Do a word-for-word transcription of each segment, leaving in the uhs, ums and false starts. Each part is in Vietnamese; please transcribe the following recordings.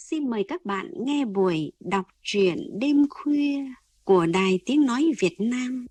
xin mời các bạn nghe buổi đọc truyện đêm khuya của Đài Tiếng Nói Việt Nam.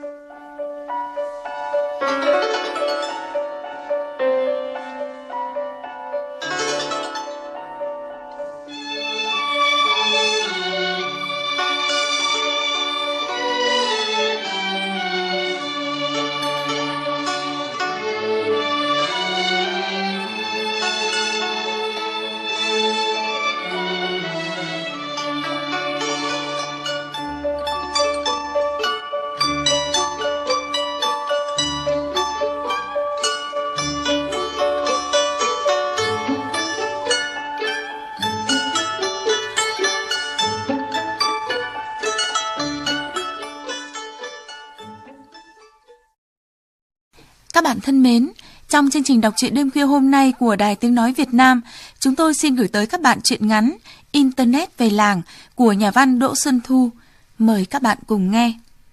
Các bạn thân mến, trong chương trình đọc truyện đêm khuya hôm nay của Đài Tiếng Nói Việt Nam, chúng tôi xin gửi tới các bạn truyện ngắn Internet về làng của nhà văn Đỗ Xuân Thu. Mời các bạn cùng nghe.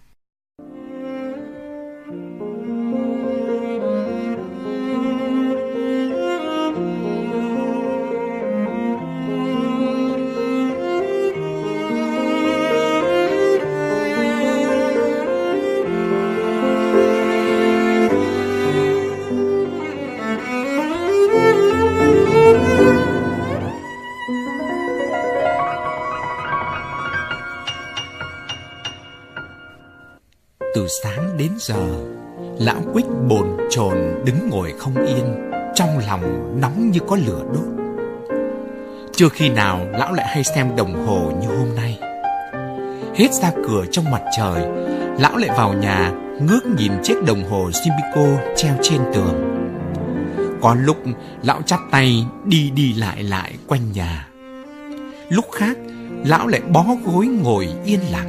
Từ sáng đến giờ, lão Quýt bồn chồn đứng ngồi không yên, trong lòng nóng như có lửa đốt. Chưa khi nào lão lại hay xem đồng hồ như hôm nay. Hết ra cửa trong mặt trời, lão lại vào nhà ngước nhìn chiếc đồng hồ Simico treo trên tường. Có lúc lão chắp tay đi đi lại lại quanh nhà. Lúc khác lão lại bó gối ngồi yên lặng.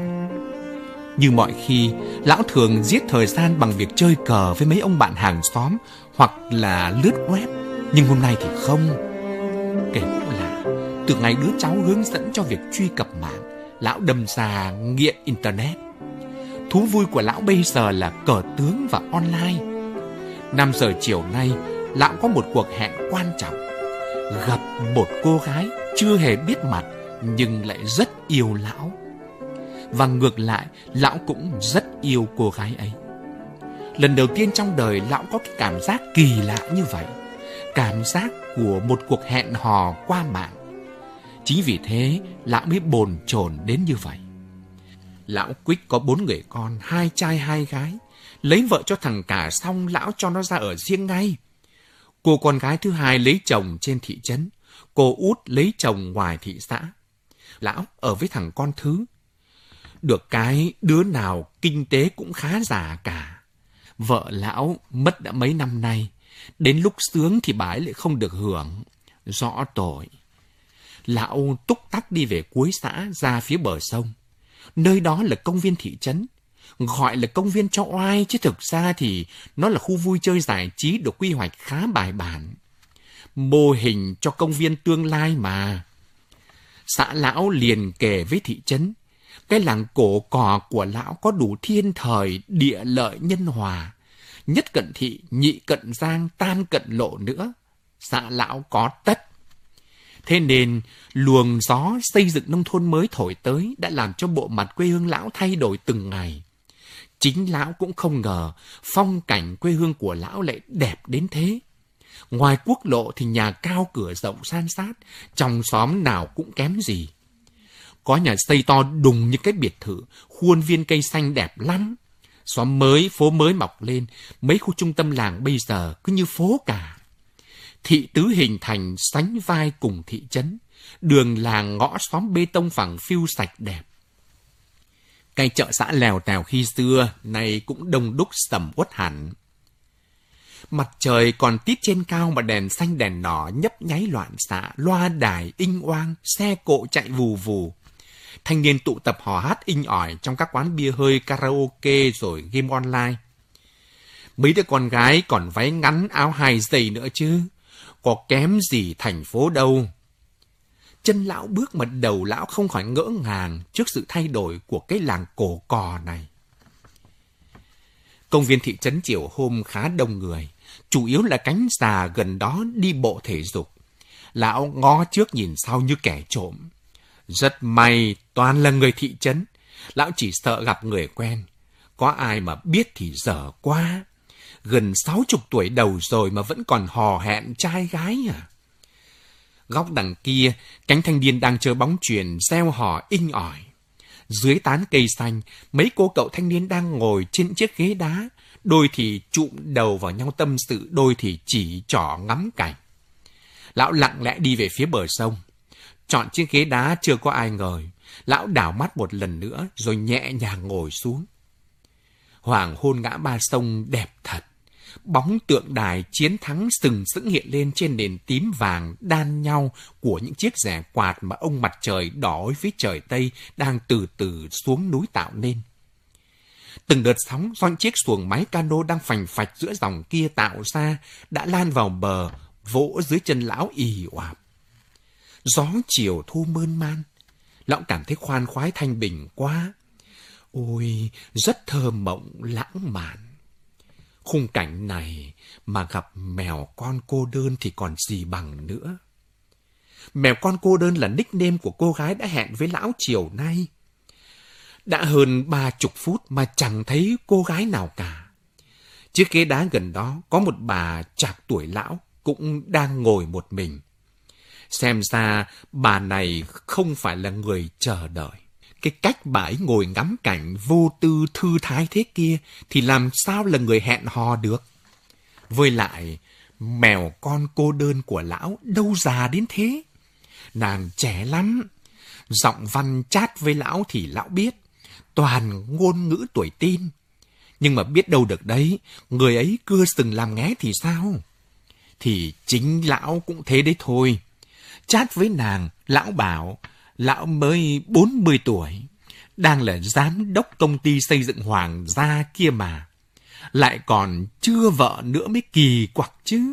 Như mọi khi, lão thường giết thời gian bằng việc chơi cờ với mấy ông bạn hàng xóm hoặc là lướt web. Nhưng hôm nay thì không. Kể cũng là, từ ngày đứa cháu hướng dẫn cho việc truy cập mạng, lão đâm ra nghiện Internet. Thú vui của lão bây giờ là cờ tướng và online. năm giờ chiều nay, lão có một cuộc hẹn quan trọng. Gặp một cô gái chưa hề biết mặt nhưng lại rất yêu lão. Và ngược lại, lão cũng rất yêu cô gái ấy. Lần đầu tiên trong đời lão có cái cảm giác kỳ lạ như vậy. Cảm giác của một cuộc hẹn hò qua mạng. Chính vì thế, lão mới bồn chồn đến như vậy. Lão Quýt có bốn người con, hai trai hai gái. Lấy vợ cho thằng cả xong, lão cho nó ra ở riêng ngay. Cô con gái thứ hai lấy chồng trên thị trấn. Cô út lấy chồng ngoài thị xã. Lão ở với thằng con thứ. Được cái đứa nào kinh tế cũng khá giả cả. Vợ lão mất đã mấy năm nay. Đến lúc sướng thì bà ấy lại không được hưởng. Rõ tội. Lão túc tắc đi về cuối xã ra phía bờ sông. Nơi đó là công viên thị trấn. Gọi là công viên cho oai chứ thực ra thì nó là khu vui chơi giải trí được quy hoạch khá bài bản. Mô hình cho công viên tương lai mà. Xã lão liền kề với thị trấn. Cái làng cổ cò của lão có đủ thiên thời, địa lợi, nhân hòa. Nhất cận thị, nhị cận giang, tam cận lộ nữa. Xã lão có tất. Thế nên, luồng gió xây dựng nông thôn mới thổi tới đã làm cho bộ mặt quê hương lão thay đổi từng ngày. Chính lão cũng không ngờ phong cảnh quê hương của lão lại đẹp đến thế. Ngoài quốc lộ thì nhà cao cửa rộng san sát, trong xóm nào cũng kém gì. Có nhà xây to đùng như cái biệt thự, khuôn viên cây xanh đẹp lắm. Xóm mới, phố mới mọc lên, mấy khu trung tâm làng bây giờ cứ như phố cả. Thị tứ hình thành sánh vai cùng thị trấn, đường làng ngõ xóm bê tông phẳng phiu sạch đẹp. Cái chợ xã lèo tèo khi xưa, nay cũng đông đúc sầm uất hẳn. Mặt trời còn tít trên cao mà đèn xanh đèn đỏ nhấp nháy loạn xạ, loa đài inh oang, xe cộ chạy vù vù. Thanh niên tụ tập hò hát inh ỏi trong các quán bia hơi, karaoke rồi game online. Mấy đứa con gái còn váy ngắn áo hai giày nữa chứ, có kém gì thành phố đâu. Chân lão bước mà đầu lão không khỏi ngỡ ngàng trước sự thay đổi của cái làng cổ cò này. Công viên thị trấn chiều hôm khá đông người, chủ yếu là cánh già gần đó đi bộ thể dục. Lão ngó trước nhìn sau như kẻ trộm. Rất may toàn là người thị trấn. Lão chỉ sợ gặp người quen. Có ai mà biết thì dở quá. Gần sáu chục tuổi đầu rồi mà vẫn còn hò hẹn trai gái à. Góc đằng kia, cánh thanh niên đang chơi bóng chuyền reo hò inh ỏi. Dưới tán cây xanh, mấy cô cậu thanh niên đang ngồi trên chiếc ghế đá. Đôi thì chụm đầu vào nhau tâm sự, đôi thì chỉ trỏ ngắm cảnh. Lão lặng lẽ đi về phía bờ sông. Chọn chiếc ghế đá chưa có ai ngồi. Lão đảo mắt một lần nữa rồi nhẹ nhàng ngồi xuống. Hoàng hôn ngã ba sông đẹp thật. Bóng tượng đài chiến thắng sừng sững hiện lên trên nền tím vàng đan nhau của những chiếc rẻ quạt mà ông mặt trời đỏ phía trời Tây đang từ từ xuống núi tạo nên. Từng đợt sóng do chiếc xuồng máy cano đang phành phạch giữa dòng kia tạo ra đã lan vào bờ, vỗ dưới chân lão ì oạp. Gió chiều thu mơn man. Lão cảm thấy khoan khoái thanh bình quá. Ôi, rất thơ mộng lãng mạn. Khung cảnh này mà gặp mèo con cô đơn thì còn gì bằng nữa. Mèo con cô đơn là nickname của cô gái đã hẹn với lão chiều nay. Đã hơn ba chục phút mà chẳng thấy cô gái nào cả. Chiếc ghế đá gần đó có một bà trạc tuổi lão cũng đang ngồi một mình. Xem ra bà này không phải là người chờ đợi. Cái cách bà ấy ngồi ngắm cảnh vô tư thư thái thế kia thì làm sao là người hẹn hò được. Với lại, mèo con cô đơn của lão đâu già đến thế. Nàng trẻ lắm. Giọng văn chát với lão thì lão biết. Toàn ngôn ngữ tuổi teen. Nhưng mà biết đâu được đấy, người ấy cưa sừng làm nghé thì sao? Thì chính lão cũng thế đấy thôi. Chát với nàng, lão bảo, lão mới bốn mươi tuổi, đang là giám đốc công ty xây dựng Hoàng gia kia mà. Lại còn chưa vợ nữa mới kỳ quặc chứ.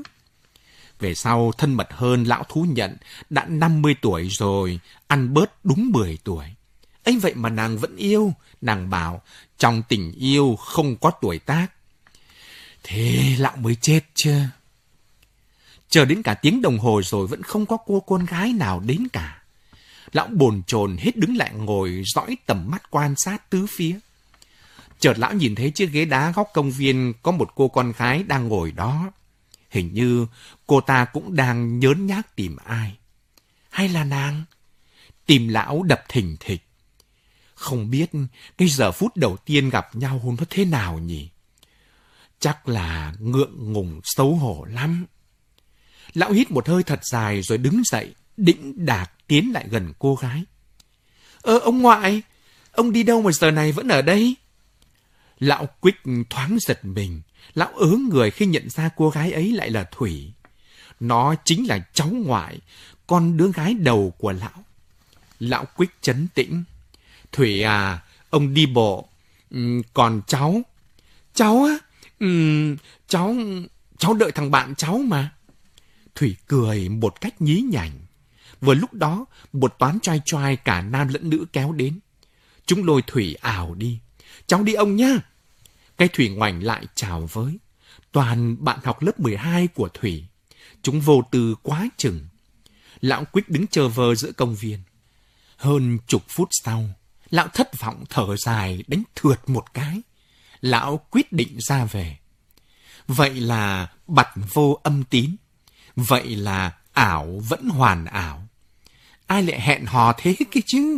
Về sau thân mật hơn lão thú nhận đã năm mươi tuổi rồi, ăn bớt đúng mười tuổi. Ấy vậy mà nàng vẫn yêu, nàng bảo trong tình yêu không có tuổi tác. Thế lão mới chết chứ. Chờ đến cả tiếng đồng hồ rồi vẫn không có cô con gái nào đến cả. Lão bồn chồn hết đứng lại ngồi dõi tầm mắt quan sát tứ phía. Chợt lão nhìn thấy chiếc ghế đá góc công viên có một cô con gái đang ngồi đó. Hình như cô ta cũng đang nhớn nhác tìm ai. Hay là nàng? Tim lão đập thình thịch. Không biết cái giờ phút đầu tiên gặp nhau nó thế nào nhỉ? Chắc là ngượng ngùng xấu hổ lắm. Lão hít một hơi thật dài rồi đứng dậy, đĩnh đạc tiến lại gần cô gái. Ơ ông ngoại, ông đi đâu mà giờ này vẫn ở đây? Lão Quýt thoáng giật mình. Lão ớ người khi nhận ra cô gái ấy lại là Thủy. Nó chính là cháu ngoại, con đứa gái đầu của lão. Lão Quýt trấn tĩnh. Thủy à, ông đi bộ. Ừ, còn cháu? Cháu á? Ừ, cháu... cháu đợi thằng bạn cháu mà. Thủy cười một cách nhí nhảnh. Vừa lúc đó, một toán choai choai cả nam lẫn nữ kéo đến. Chúng lôi Thủy ảo đi. Cháu đi ông nhá. Cái Thủy ngoảnh lại chào với. Toàn bạn học lớp mười hai của Thủy. Chúng vô tư quá chừng. Lão Quýt đứng chờ vơ giữa công viên. Hơn chục phút sau, lão thất vọng thở dài đánh thượt một cái. Lão quyết định ra về. Vậy là bặt vô âm tín. Vậy là ảo vẫn hoàn ảo. Ai lại hẹn hò thế kia chứ?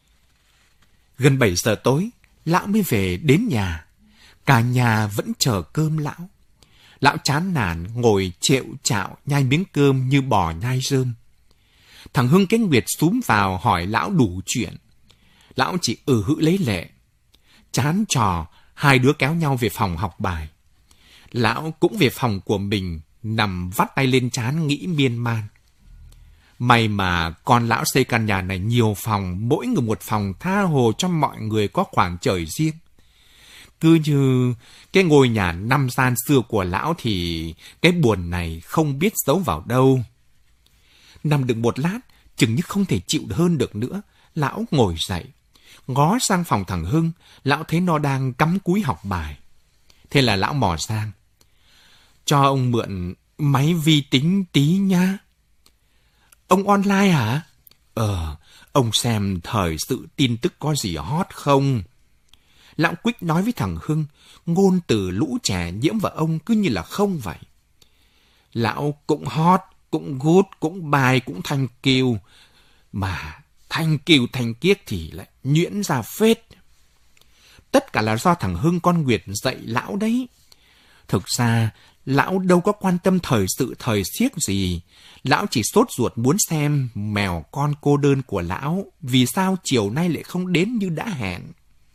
Gần bảy giờ tối, lão mới về đến nhà. Cả nhà vẫn chờ cơm lão. Lão chán nản ngồi trẹo chạo nhai miếng cơm như bò nhai rơm. Thằng Hưng cái Nguyệt xúm vào hỏi lão đủ chuyện. Lão chỉ ừ hữ lấy lệ. Chán trò, hai đứa kéo nhau về phòng học bài. Lão cũng về phòng của mình, nằm vắt tay lên trán nghĩ miên man. May mà con lão xây căn nhà này nhiều phòng, mỗi người một phòng tha hồ cho mọi người có khoảng trời riêng. Cứ như cái ngôi nhà năm gian xưa của lão thì cái buồn này không biết giấu vào đâu. Nằm được một lát, chừng như không thể chịu hơn được nữa, lão ngồi dậy. Ngó sang phòng thằng Hưng, lão thấy nó đang cắm cúi học bài. Thế là lão mò sang. Cho ông mượn máy vi tính tí nha. ông online hả? Ờ, ông xem thời sự tin tức có gì hot không? Lão Quýt nói với thằng Hưng, ngôn từ lũ trẻ nhiễm vào ông cứ như là không vậy. Lão cũng hot, cũng good, cũng bài, cũng thanh kiều. Mà thanh kiều thanh kiết thì lại nhuyễn ra phết. Tất cả là do thằng Hưng con Nguyệt dạy lão đấy. Thực ra, lão đâu có quan tâm thời sự thời xiếc gì. Lão chỉ sốt ruột muốn xem mèo con cô đơn của lão vì sao chiều nay lại không đến như đã hẹn.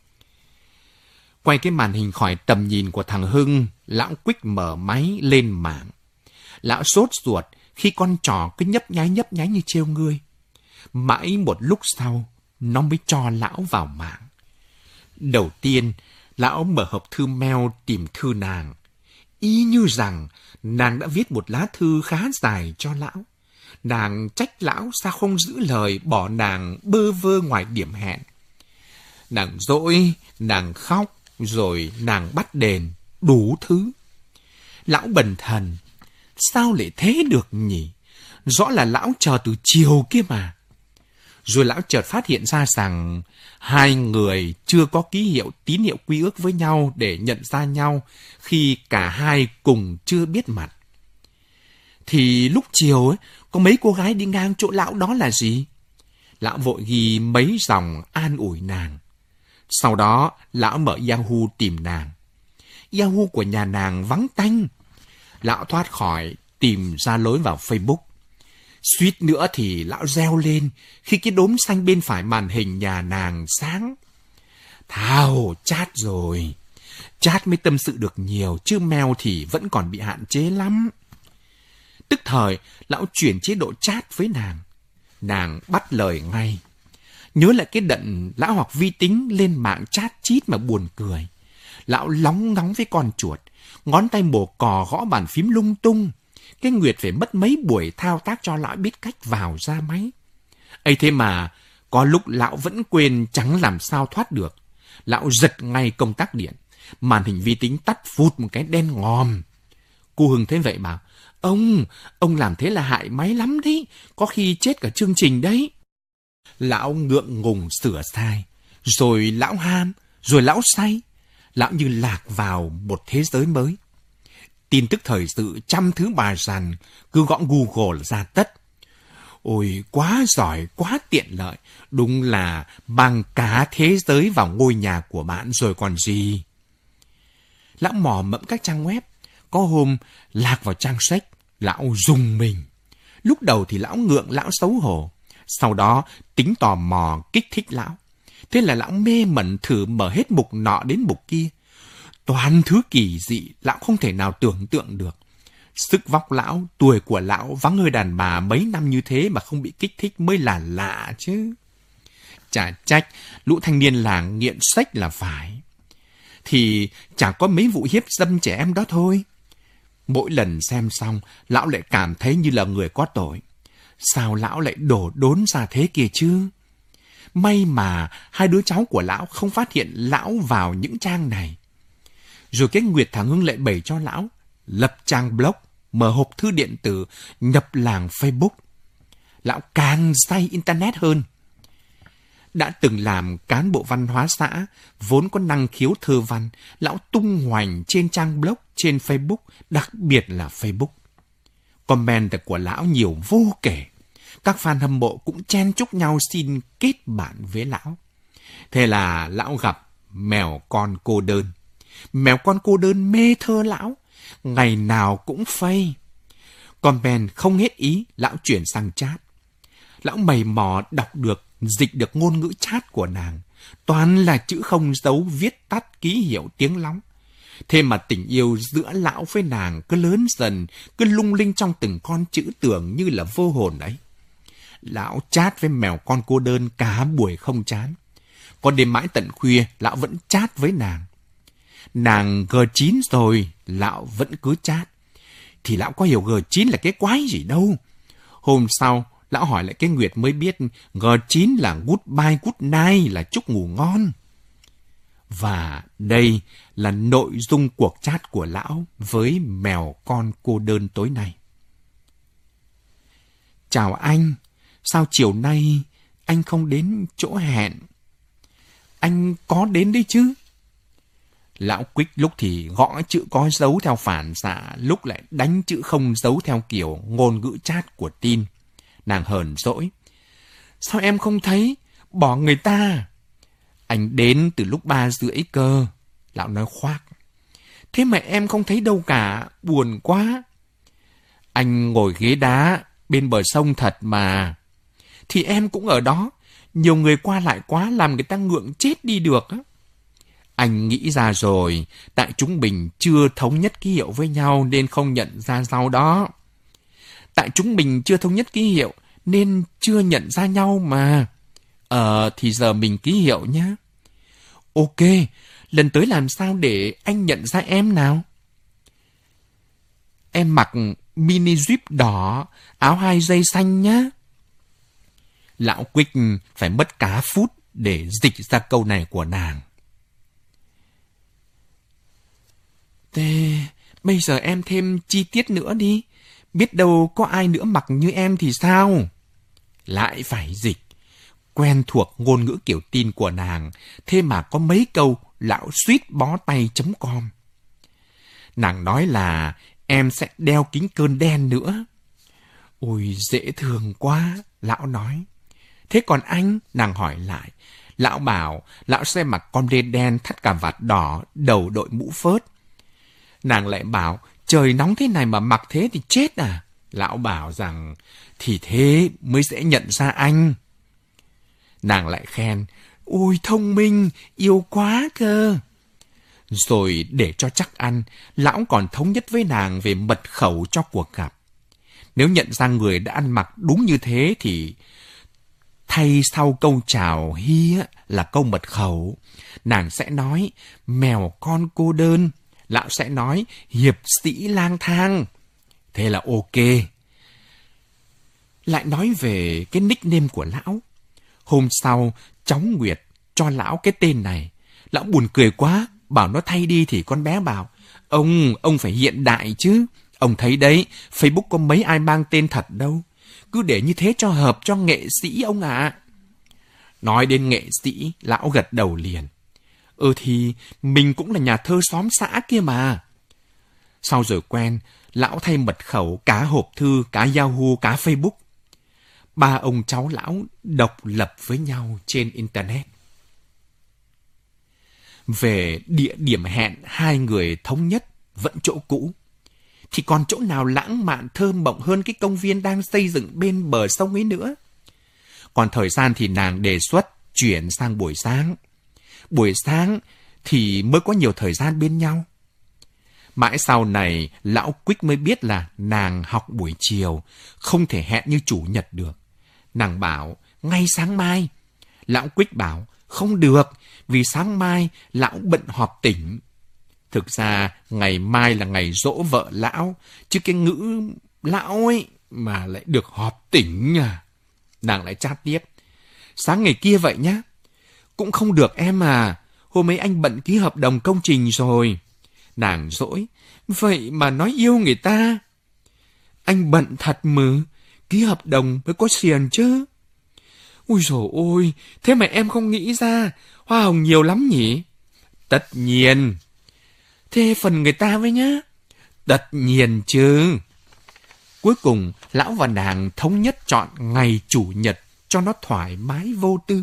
Quay cái màn hình khỏi tầm nhìn của thằng Hưng, lão Quýt mở máy lên mạng. Lão sốt ruột khi con trò cứ nhấp nháy nhấp nháy như trêu ngươi. Mãi một lúc sau, nó mới cho lão vào mạng. Đầu tiên, lão mở hộp thư mail tìm thư nàng. Y như rằng nàng đã viết một lá thư khá dài cho lão. Nàng trách lão sao không giữ lời bỏ nàng bơ vơ ngoài điểm hẹn. Nàng dỗi, nàng khóc, rồi nàng bắt đền, đủ thứ. Lão bần thần, sao lại thế được nhỉ? Rõ là lão chờ từ chiều kia mà. Rồi lão chợt phát hiện ra rằng hai người chưa có ký hiệu tín hiệu quy ước với nhau để nhận ra nhau khi cả hai cùng chưa biết mặt. Thì lúc chiều ấy, có mấy cô gái đi ngang chỗ lão đó là gì? Lão vội ghi mấy dòng an ủi nàng. Sau đó, lão mở Yahoo tìm nàng. Yahoo của nhà nàng vắng tanh. Lão thoát khỏi tìm ra lối vào Facebook. Suýt nữa thì lão reo lên khi cái đốm xanh bên phải màn hình nhà nàng sáng. Thao, chat rồi. Chat mới tâm sự được nhiều, chứ mail thì vẫn còn bị hạn chế lắm. Tức thời, lão chuyển chế độ chat với nàng. Nàng bắt lời ngay. Nhớ lại cái đận lão học vi tính lên mạng chat chít mà buồn cười. Lão lóng ngóng với con chuột, ngón tay mổ cò gõ bàn phím lung tung. Cái Nguyệt phải mất mấy buổi thao tác cho lão biết cách vào ra máy. Ấy thế mà, có lúc lão vẫn quên chẳng làm sao thoát được. Lão giật ngay công tắc điện. Màn hình vi tính tắt phụt một cái đen ngòm. Cô Hưng thấy vậy bảo, Ông, ông làm thế là hại máy lắm đấy. Có khi chết cả chương trình đấy. Lão ngượng ngùng sửa sai. Rồi lão ham, rồi lão say. Lão như lạc vào một thế giới mới. Tin tức thời sự trăm thứ bà rằn, cứ gõ Google ra tất. Ôi, quá giỏi, quá tiện lợi. Đúng là mang cả thế giới vào ngôi nhà của bạn rồi còn gì. Lão mò mẫm các trang web. Có hôm lạc vào trang sách, lão rùng mình. Lúc đầu thì lão ngượng, lão xấu hổ. Sau đó tính tò mò kích thích lão. Thế là lão mê mẩn thử mở hết mục nọ đến mục kia. Toàn thứ kỳ dị, lão không thể nào tưởng tượng được. Sức vóc lão, tuổi của lão vắng hơi đàn bà mấy năm như thế mà không bị kích thích mới là lạ chứ. Chả trách, lũ thanh niên làng nghiện sách là phải. Thì chẳng có mấy vụ hiếp dâm trẻ em đó thôi. Mỗi lần xem xong, lão lại cảm thấy như là người có tội. Sao lão lại đổ đốn ra thế kia chứ? May mà hai đứa cháu của lão không phát hiện lão vào những trang này. Rồi cái Nguyệt thằng Hưng lại bày cho lão lập trang blog, mở hộp thư điện tử, nhập làng Facebook. Lão càng say Internet hơn. Đã từng làm cán bộ văn hóa xã, vốn có năng khiếu thơ văn, lão tung hoành trên trang blog, trên Facebook, đặc biệt là Facebook. Comment của lão nhiều vô kể. Các fan hâm mộ cũng chen chúc nhau xin kết bạn với lão. Thế là lão gặp mèo con cô đơn. Mèo con cô đơn mê thơ lão, ngày nào cũng phây. Comment không hết ý, lão chuyển sang chat. Lão mày mò đọc được, dịch được ngôn ngữ chat của nàng. Toàn là chữ không dấu viết tắt ký hiệu tiếng lóng. Thế mà tình yêu giữa lão với nàng cứ lớn dần, cứ lung linh trong từng con chữ tưởng như là vô hồn ấy. Lão chat với mèo con cô đơn cả buổi không chán. Có đêm mãi tận khuya, lão vẫn chat với nàng. Nàng G chín rồi, lão vẫn cứ chat. Thì lão có hiểu G chín là cái quái gì đâu. Hôm sau, lão hỏi lại cái Nguyệt mới biết G chín là goodbye good night, là chúc ngủ ngon. Và đây là nội dung cuộc chat của lão với mèo con cô đơn tối nay. Chào anh, sao chiều nay anh không đến chỗ hẹn? Anh có đến đấy chứ? Lão Quýt lúc thì gõ chữ có dấu theo phản xạ, lúc lại đánh chữ không dấu theo kiểu ngôn ngữ chat của tin. Nàng hờn dỗi. Sao em không thấy? Bỏ người ta. Anh đến từ lúc ba rưỡi cơ. Lão nói khoác. Thế mà em không thấy đâu cả, buồn quá. Anh ngồi ghế đá bên bờ sông thật mà. Thì em cũng ở đó. Nhiều người qua lại quá làm người ta ngượng chết đi được á. Anh nghĩ ra rồi, tại chúng mình chưa thống nhất ký hiệu với nhau nên không nhận ra nhau đó. Tại chúng mình chưa thống nhất ký hiệu nên chưa nhận ra nhau mà. Ờ, thì giờ mình ký hiệu nhé. Ok, lần tới làm sao để anh nhận ra em nào? Em mặc mini zip đỏ, áo hai dây xanh nhá. Lão Quýt phải mất cả phút để dịch ra câu này của nàng. Thế bây giờ em thêm chi tiết nữa đi. Biết đâu có ai nữa mặc như em thì sao? Lại phải dịch. Quen thuộc ngôn ngữ kiểu tin của nàng, thế mà có mấy câu lão suýt bó tay chấm com. Nàng nói là em sẽ đeo kính cơn đen nữa. Ôi dễ thương quá, lão nói. Thế còn anh? Nàng hỏi lại. Lão bảo lão sẽ mặc con đen đen thắt cà vạt đỏ, đầu đội mũ phớt. Nàng lại bảo trời nóng thế này mà mặc thế thì chết à? Lão bảo rằng thì thế mới dễ nhận ra anh. Nàng lại khen, ôi thông minh, yêu quá cơ. Rồi để cho chắc ăn, lão còn thống nhất với nàng về mật khẩu cho cuộc gặp. Nếu nhận ra người đã ăn mặc đúng như thế thì thay sau câu chào hi là câu mật khẩu. Nàng sẽ nói mèo con cô đơn. Lão sẽ nói hiệp sĩ lang thang. Thế là ok. Lại nói về cái nickname của lão. Hôm sau, cháu Nguyệt cho lão cái tên này. Lão buồn cười quá, bảo nó thay đi thì con bé bảo, ông, ông phải hiện đại chứ. Ông thấy đấy, Facebook có mấy ai mang tên thật đâu. Cứ để như thế cho hợp cho nghệ sĩ ông ạ. À. Nói đến nghệ sĩ, lão gật đầu liền. Ừ thì mình cũng là nhà thơ xóm xã kia mà. Sau rồi quen, lão thay mật khẩu cả hộp thư, cả Yahoo, cả Facebook. Ba ông cháu lão độc lập với nhau trên Internet. Về địa điểm hẹn hai người thống nhất vẫn chỗ cũ. Thì còn chỗ nào lãng mạn thơ mộng hơn cái công viên đang xây dựng bên bờ sông ấy nữa. Còn thời gian thì nàng đề xuất chuyển sang buổi sáng. Buổi sáng thì mới có nhiều thời gian bên nhau. Mãi sau này, lão Quýt mới biết là nàng học buổi chiều, không thể hẹn như chủ nhật được. Nàng bảo, ngay sáng mai. Lão Quýt bảo, không được, vì sáng mai lão bận họp tỉnh. Thực ra, ngày mai là ngày giỗ vợ lão, chứ cái ngữ lão ấy mà lại được họp tỉnh à. Nàng lại chát tiếp. Sáng ngày kia vậy nhá. Cũng không được em à, hôm ấy anh bận ký hợp đồng công trình rồi. Nàng dỗi, vậy mà nói yêu người ta. Anh bận thật mừ, ký hợp đồng mới có xiền chứ. Ui dồi ôi, thế mà em không nghĩ ra, hoa hồng nhiều lắm nhỉ? Tất nhiên. Thế phần người ta với nhá. Tất nhiên chứ. Cuối cùng, lão và nàng thống nhất chọn ngày chủ nhật cho nó thoải mái vô tư.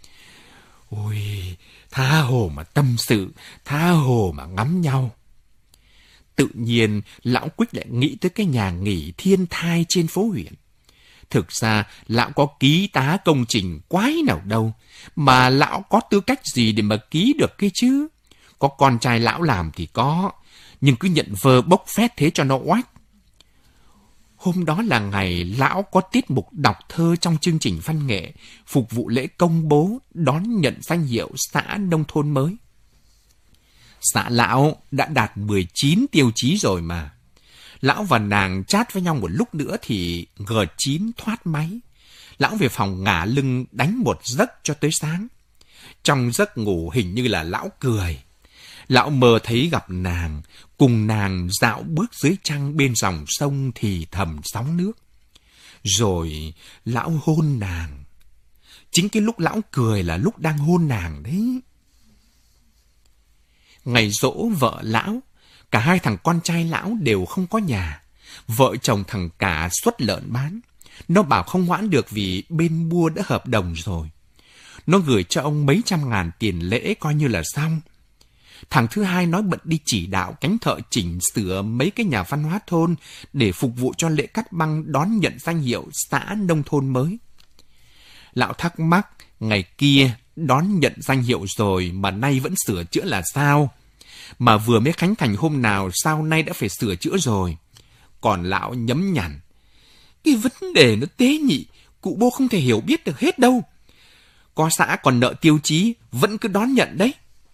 Ôi, tha hồ mà tâm sự, tha hồ mà ngắm nhau. Tự nhiên, lão Quýt lại nghĩ tới cái nhà nghỉ Thiên Thai trên phố huyện. Thực ra, lão có ký tá công trình quái nào đâu, mà lão có tư cách gì để mà ký được cái chứ? Có con trai lão làm thì có, nhưng cứ nhận vơ bốc phét thế cho nó oách. Hôm đó là ngày lão có tiết mục đọc thơ trong chương trình văn nghệ, phục vụ lễ công bố đón nhận danh hiệu xã nông thôn mới. Xã lão đã đạt mười chín tiêu chí rồi mà. Lão và nàng chat với nhau một lúc nữa thì G chín thoát máy. Lão về phòng ngả lưng đánh một giấc cho tới sáng. Trong giấc ngủ hình như là lão cười. Lão mơ thấy gặp nàng, cùng nàng dạo bước dưới trăng bên dòng sông thì thầm sóng nước. Rồi lão hôn nàng. Chính cái lúc lão cười là lúc đang hôn nàng đấy. Ngày giỗ vợ lão, cả hai thằng con trai lão đều không có nhà. Vợ chồng thằng cả xuất lợn bán. Nó bảo không hoãn được vì bên mua đã hợp đồng rồi. Nó gửi cho ông mấy trăm ngàn tiền lễ coi như là xong. Thằng thứ hai nói bận đi chỉ đạo cánh thợ chỉnh sửa mấy cái nhà văn hóa thôn để phục vụ cho lễ cắt băng đón nhận danh hiệu xã nông thôn mới. Lão thắc mắc, ngày kia đón nhận danh hiệu rồi mà nay vẫn sửa chữa là sao? Mà vừa mới khánh thành hôm nào sao nay đã phải sửa chữa rồi? Còn lão nhấm nhằn, cái vấn đề nó tế nhị, cụ Bô không thể hiểu biết được hết đâu. Có xã còn nợ tiêu chí, vẫn cứ đón nhận đấy.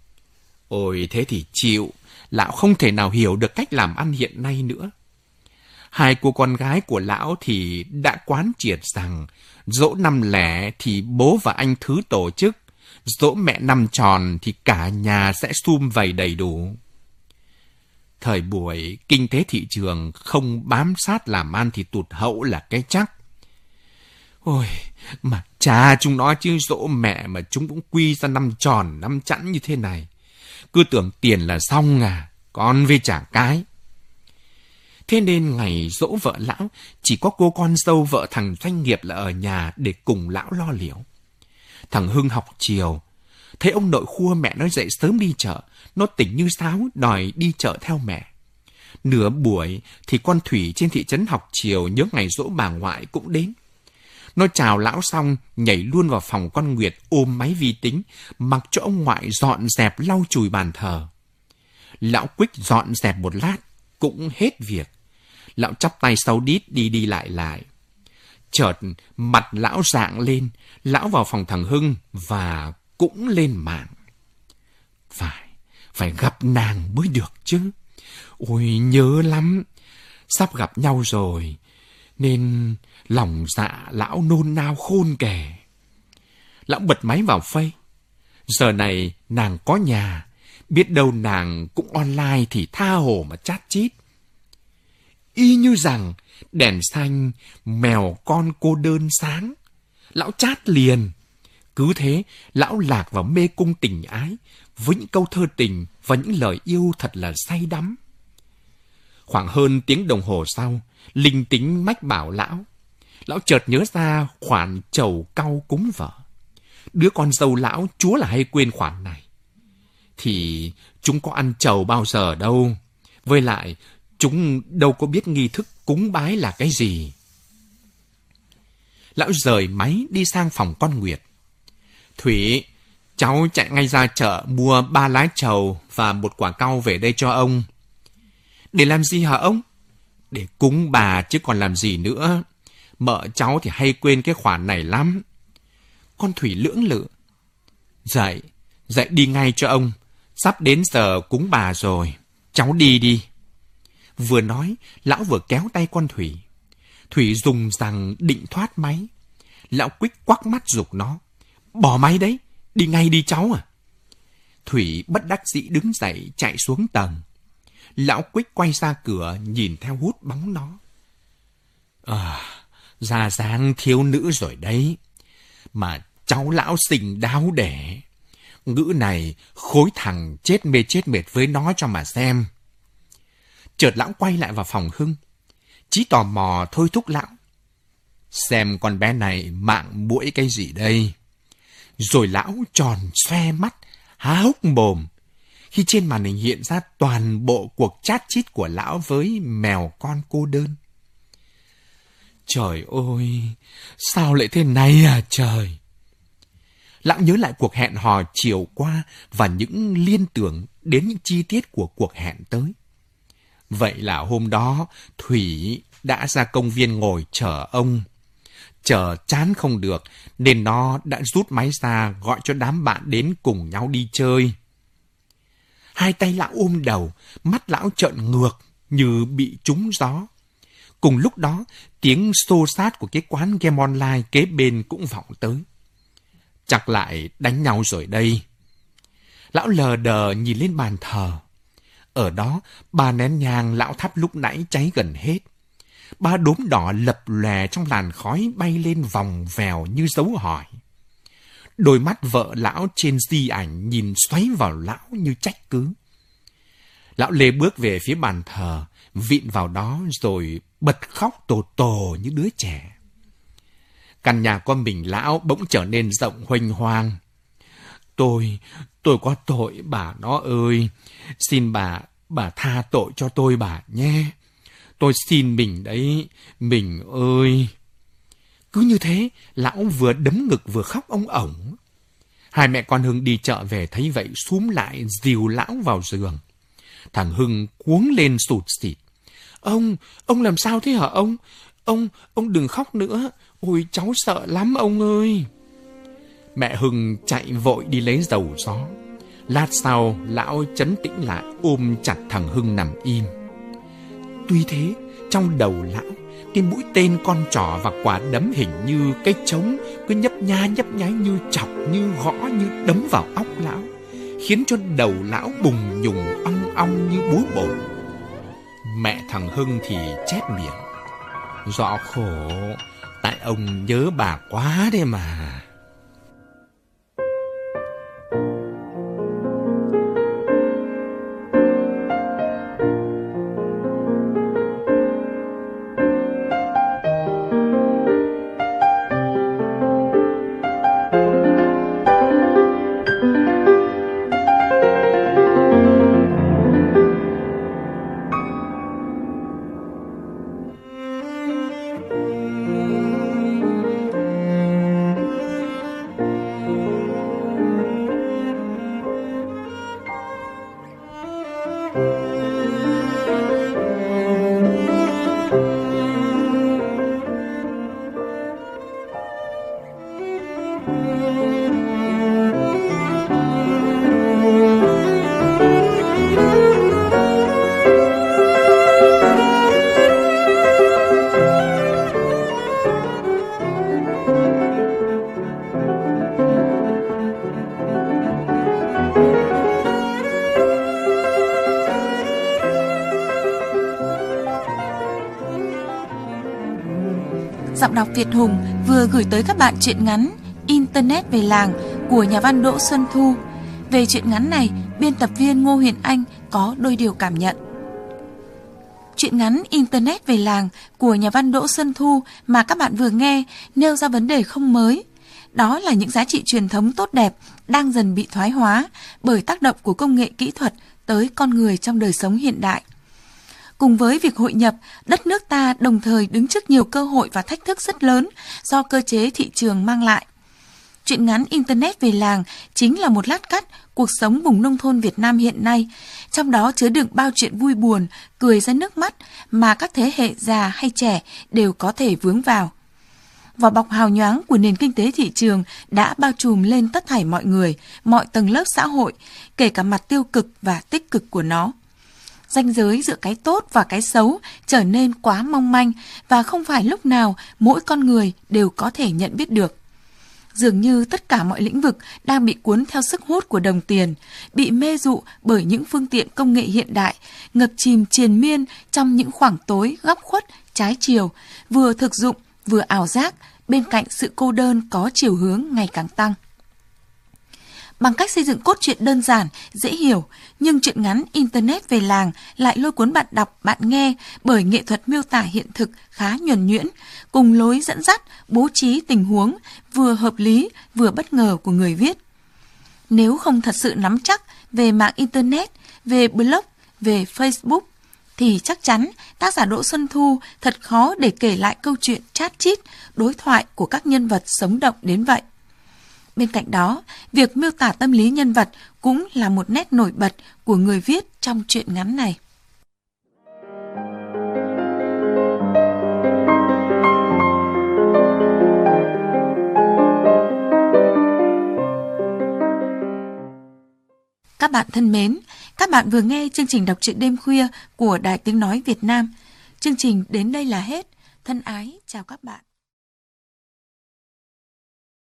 Ôi thế thì chịu, lão không thể nào hiểu được cách làm ăn hiện nay nữa. Hai cô con gái của lão thì đã quán triệt rằng dỗ năm lẻ thì bố và anh thứ tổ chức, dỗ mẹ năm tròn thì cả nhà sẽ sum vầy đầy đủ. Thời buổi kinh tế thị trường không bám sát làm ăn thì tụt hậu là cái chắc. Ôi, mà cha chúng nó chứ dỗ mẹ mà chúng cũng quy ra năm tròn, năm chẵn như thế này. Cứ tưởng tiền là xong à, con với chả cái. Thế nên ngày dỗ vợ lão, chỉ có cô con dâu vợ thằng doanh nghiệp là ở nhà để cùng lão lo liệu. Thằng Hưng học chiều, thấy ông nội khua mẹ nó dậy sớm đi chợ, nó tỉnh như sáo đòi đi chợ theo mẹ. Nửa buổi thì con Thủy trên thị trấn học chiều nhớ ngày dỗ bà ngoại cũng đến. Nó chào lão xong, nhảy luôn vào phòng con Nguyệt ôm máy vi tính, mặc cho ông ngoại dọn dẹp lau chùi bàn thờ. Lão Quýt dọn dẹp một lát, cũng hết việc. Lão chắp tay sau đít đi đi lại lại. Chợt mặt lão rạng lên, lão vào phòng thằng Hưng và cũng lên mạng. Phải, phải gặp nàng mới được chứ. Ôi nhớ lắm, sắp gặp nhau rồi, nên lòng dạ lão nôn nao khôn kể. Lão bật máy vào Face. Giờ này nàng có nhà, biết đâu nàng cũng online thì tha hồ mà chát chít. Y như rằng đèn xanh, mèo con cô đơn sáng. Lão chát liền. Cứ thế, lão lạc vào mê cung tình ái với những câu thơ tình và những lời yêu thật là say đắm. Khoảng hơn tiếng đồng hồ sau, linh tính mách bảo lão. Lão chợt nhớ ra khoản trầu cau cúng vợ. Đứa con dâu lão chúa là hay quên khoản này. Thì chúng có ăn trầu bao giờ đâu. Với lại, chúng đâu có biết nghi thức cúng bái là cái gì. Lão rời máy đi sang phòng con Nguyệt. Thủy, cháu chạy ngay ra chợ mua ba lá trầu và một quả cau về đây cho ông. Để làm gì hả ông? Để cúng bà chứ còn làm gì nữa. Mợ cháu thì hay quên cái khoản này lắm. Con Thủy lưỡng lự. Dậy, dậy đi ngay cho ông. Sắp đến giờ cúng bà rồi. Cháu đi đi. Vừa nói, lão vừa kéo tay con Thủy. Thủy dùng rằng định thoát máy. Lão Quýt quắc mắt giục nó. Bỏ máy đấy, đi ngay đi cháu à. Thủy bất đắc dĩ đứng dậy chạy xuống tầng. Lão Quýt quay ra cửa nhìn theo hút bóng nó. À, ra dáng thiếu nữ rồi đấy. Mà cháu lão xinh đáo đẻ. Ngữ này khối thằng chết mê chết mệt với nó cho mà xem. Chợt lão quay lại vào phòng Hưng. Chí tò mò thôi thúc lão. Xem con bé này mạng muỗi cái gì đây. Rồi lão tròn xoe mắt, há hốc mồm, khi trên màn hình hiện ra toàn bộ cuộc chat chít của lão với mèo con cô đơn. Trời ơi, sao lại thế này à trời. Lão nhớ lại cuộc hẹn hò chiều qua và những liên tưởng đến những chi tiết của cuộc hẹn tới. Vậy là hôm đó Thủy đã ra công viên ngồi chờ ông. Chờ chán không được nên nó đã rút máy ra gọi cho đám bạn đến cùng nhau đi chơi. Hai tay lão ôm đầu, mắt lão trợn ngược như bị trúng gió. Cùng lúc đó, tiếng xô xát của cái quán game online kế bên cũng vọng tới. Chắc lại đánh nhau rồi đây. Lão lờ đờ nhìn lên bàn thờ. Ở đó, ba nén nhang lão thắp lúc nãy cháy gần hết. Ba đốm đỏ lập lòe trong làn khói bay lên vòng vèo như dấu hỏi. Đôi mắt vợ lão trên di ảnh nhìn xoáy vào lão như trách cứ. Lão lê bước về phía bàn thờ, vịn vào đó rồi bật khóc tổ tổ như đứa trẻ. Căn nhà con mình lão bỗng trở nên rộng huênh hoang. Tôi, tôi có tội bà nó ơi. Xin bà, bà tha tội cho tôi bà nhé. Tôi xin mình đấy, mình ơi. Cứ như thế, lão vừa đấm ngực vừa khóc ong ổng. Hai mẹ con Hưng đi chợ về thấy vậy xúm lại dìu lão vào giường. Thằng Hưng cuống lên sụt sịt. Ông, ông làm sao thế hả ông? Ông, ông đừng khóc nữa. Ôi cháu sợ lắm ông ơi. Mẹ Hưng chạy vội đi lấy dầu gió. Lát sau, lão trấn tĩnh lại ôm chặt thằng Hưng nằm im. Tuy thế, trong đầu lão, cái mũi tên con trỏ và quả đấm hình như cái trống cứ nhấp nha nhấp nháy như chọc, như gõ, như đấm vào óc lão, khiến cho đầu lão bùng nhùng ong ong như búa bổ. Mẹ thằng Hưng thì chép miệng. Rõ khổ, tại ông nhớ bà quá đấy mà. Giọng đọc Việt Hùng vừa gửi tới các bạn truyện ngắn Internet về làng của nhà văn Đỗ Xuân Thu. Về truyện ngắn này, biên tập viên Ngô Huyền Anh có đôi điều cảm nhận. Truyện ngắn Internet về làng của nhà văn Đỗ Xuân Thu mà các bạn vừa nghe nêu ra vấn đề không mới. Đó là những giá trị truyền thống tốt đẹp đang dần bị thoái hóa bởi tác động của công nghệ kỹ thuật tới con người trong đời sống hiện đại. Cùng với việc hội nhập, đất nước ta đồng thời đứng trước nhiều cơ hội và thách thức rất lớn do cơ chế thị trường mang lại. Truyện ngắn Internet về làng chính là một lát cắt cuộc sống vùng nông thôn Việt Nam hiện nay, trong đó chứa đựng bao chuyện vui buồn, cười ra nước mắt mà các thế hệ già hay trẻ đều có thể vướng vào. Vỏ bọc hào nhoáng của nền kinh tế thị trường đã bao trùm lên tất thảy mọi người, mọi tầng lớp xã hội, kể cả mặt tiêu cực và tích cực của nó. Ranh giới giữa cái tốt và cái xấu trở nên quá mong manh và không phải lúc nào mỗi con người đều có thể nhận biết được. Dường như tất cả mọi lĩnh vực đang bị cuốn theo sức hút của đồng tiền, bị mê dụ bởi những phương tiện công nghệ hiện đại, ngập chìm triền miên trong những khoảng tối góc khuất, trái chiều, vừa thực dụng, vừa ảo giác, bên cạnh sự cô đơn có chiều hướng ngày càng tăng. Bằng cách xây dựng cốt truyện đơn giản, dễ hiểu, nhưng truyện ngắn Internet về làng lại lôi cuốn bạn đọc, bạn nghe bởi nghệ thuật miêu tả hiện thực khá nhuần nhuyễn, cùng lối dẫn dắt, bố trí tình huống vừa hợp lý vừa bất ngờ của người viết. Nếu không thật sự nắm chắc về mạng Internet, về blog, về Facebook, thì chắc chắn tác giả Đỗ Xuân Thu thật khó để kể lại câu chuyện chat chít, đối thoại của các nhân vật sống động đến vậy. Bên cạnh đó, việc miêu tả tâm lý nhân vật cũng là một nét nổi bật của người viết trong truyện ngắn này. Các bạn thân mến, các bạn vừa nghe chương trình đọc truyện đêm khuya của Đài Tiếng Nói Việt Nam. Chương trình đến đây là hết. Thân ái chào các bạn.